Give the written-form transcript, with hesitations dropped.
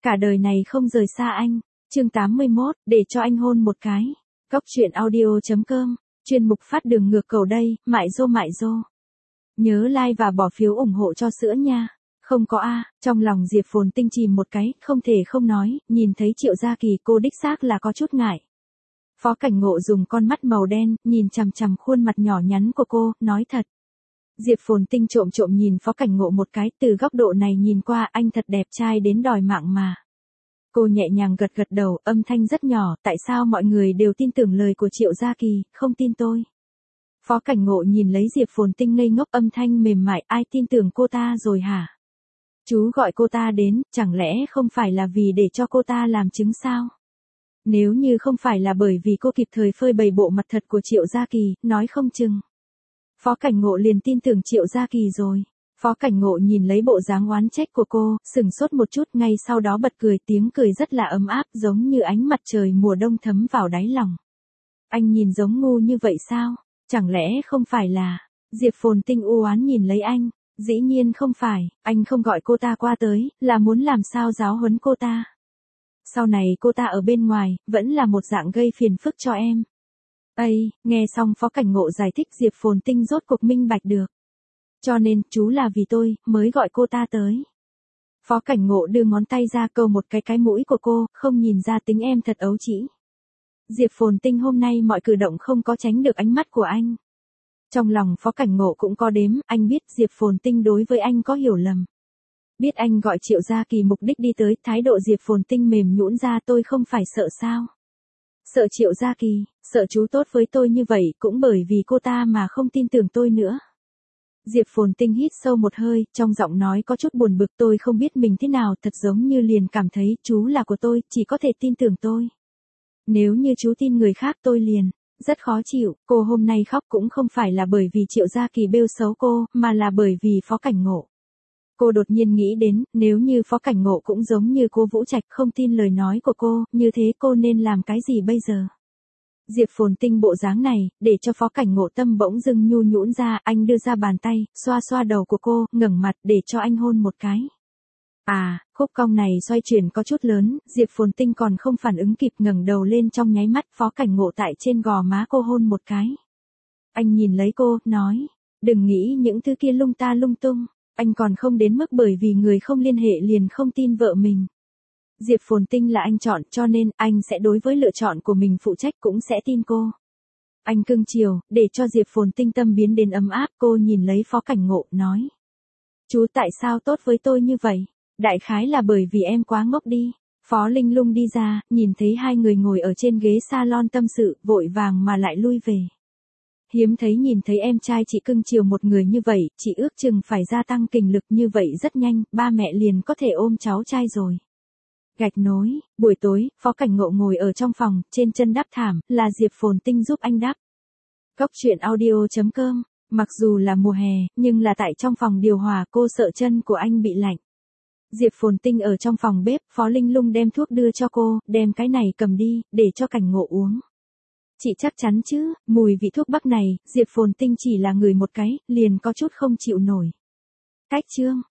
cả đời này không rời xa anh. Chương 81, để cho anh hôn một cái. Cóc truyện audio.com, chuyên mục phát đường ngược cầu đây, mại dô. Nhớ like và bỏ phiếu ủng hộ cho sữa nha. Không có a, trong lòng Diệp Phồn Tinh chìm một cái, không thể không nói, nhìn thấy Triệu Gia Kỳ cô đích xác là có chút ngại. Phó Cảnh Ngộ dùng con mắt màu đen, nhìn chằm chằm khuôn mặt nhỏ nhắn của cô, nói thật. Diệp Phồn Tinh trộm nhìn Phó Cảnh Ngộ một cái, từ góc độ này nhìn qua anh thật đẹp trai đến đòi mạng mà. Cô nhẹ nhàng gật đầu, âm thanh rất nhỏ, tại sao mọi người đều tin tưởng lời của Triệu Gia Kỳ, không tin tôi. Phó Cảnh Ngộ nhìn lấy Diệp Phồn Tinh ngây ngốc, âm thanh mềm mại, ai tin tưởng cô ta rồi hả? Chú gọi cô ta đến, chẳng lẽ không phải là vì để cho cô ta làm chứng sao? Nếu như không phải là bởi vì cô kịp thời phơi bày bộ mặt thật của Triệu Gia Kỳ, nói không chừng. Phó Cảnh Ngộ liền tin tưởng Triệu Gia Kỳ rồi. Phó Cảnh Ngộ nhìn lấy bộ dáng oán trách của cô, sừng sốt một chút, ngay sau đó bật cười, tiếng cười rất là ấm áp, giống như ánh mặt trời mùa đông thấm vào đáy lòng. Anh nhìn giống ngu như vậy sao? Chẳng lẽ không phải là... Diệp Phồn Tinh u oán nhìn lấy anh. Dĩ nhiên không phải, anh không gọi cô ta qua tới, là muốn làm sao giáo huấn cô ta. Sau này cô ta ở bên ngoài, vẫn là một dạng gây phiền phức cho em. Ây, nghe xong Phó Cảnh Ngộ giải thích, Diệp Phồn Tinh rốt cuộc minh bạch được. Cho nên, chú là vì tôi, mới gọi cô ta tới. Phó Cảnh Ngộ đưa ngón tay ra câu một cái mũi của cô, không nhìn ra tính em thật ấu trĩ. Diệp Phồn Tinh hôm nay mọi cử động không có tránh được ánh mắt của anh. Trong lòng Phó Cảnh Ngộ cũng có đếm, anh biết Diệp Phồn Tinh đối với anh có hiểu lầm. Biết anh gọi Triệu Gia Kỳ mục đích đi tới, thái độ Diệp Phồn Tinh mềm nhũn ra, tôi không phải sợ sao. Sợ Triệu Gia Kỳ, sợ chú tốt với tôi như vậy, cũng bởi vì cô ta mà không tin tưởng tôi nữa. Diệp Phồn Tinh hít sâu một hơi, trong giọng nói có chút buồn bực, tôi không biết mình thế nào, thật giống như liền cảm thấy chú là của tôi, chỉ có thể tin tưởng tôi. Nếu như chú tin người khác tôi liền rất khó chịu. Cô hôm nay khóc cũng không phải là bởi vì Triệu Gia Kỳ bêu xấu cô, mà là bởi vì Phó Cảnh Ngộ. Cô đột nhiên nghĩ đến, nếu như Phó Cảnh Ngộ cũng giống như cô Vũ Trạch không tin lời nói của cô, như thế cô nên làm cái gì bây giờ? Diệp Phồn Tinh bộ dáng này, để cho Phó Cảnh Ngộ tâm bỗng dưng nhu nhũn ra, anh đưa ra bàn tay, xoa đầu của cô, ngẩng mặt để cho anh hôn một cái. À, khúc cong này xoay chuyển có chút lớn, Diệp Phồn Tinh còn không phản ứng kịp, ngẩng đầu lên, trong nháy mắt Phó Cảnh Ngộ tại trên gò má cô hôn một cái. Anh nhìn lấy cô, nói, đừng nghĩ những thứ kia lung ta lung tung, anh còn không đến mức bởi vì người không liên hệ liền không tin vợ mình. Diệp Phồn Tinh là anh chọn, cho nên anh sẽ đối với lựa chọn của mình phụ trách, cũng sẽ tin cô. Anh cưng chiều, để cho Diệp Phồn Tinh tâm biến đến ấm áp, cô nhìn lấy Phó Cảnh Ngộ, nói. Chú tại sao tốt với tôi như vậy? Đại khái là bởi vì em quá ngốc đi. Phó Linh Lung đi ra, nhìn thấy hai người ngồi ở trên ghế salon tâm sự, vội vàng mà lại lui về. Hiếm thấy nhìn thấy em trai chị cưng chiều một người như vậy, chị ước chừng phải gia tăng kình lực như vậy rất nhanh, ba mẹ liền có thể ôm cháu trai rồi. Gạch nối, buổi tối, Phó Cảnh Ngộ ngồi ở trong phòng, trên chân đắp thảm, là Diệp Phồn Tinh giúp anh đắp. Cóc truyện audio.com, mặc dù là mùa hè, nhưng là tại trong phòng điều hòa, cô sợ chân của anh bị lạnh. Diệp Phồn Tinh ở trong phòng bếp, Phó Linh Lung đem thuốc đưa cho cô, đem cái này cầm đi, để cho Cảnh Ngộ uống. Chị chắc chắn chứ, mùi vị thuốc bắc này, Diệp Phồn Tinh chỉ là ngửi một cái, liền có chút không chịu nổi. Cách chương.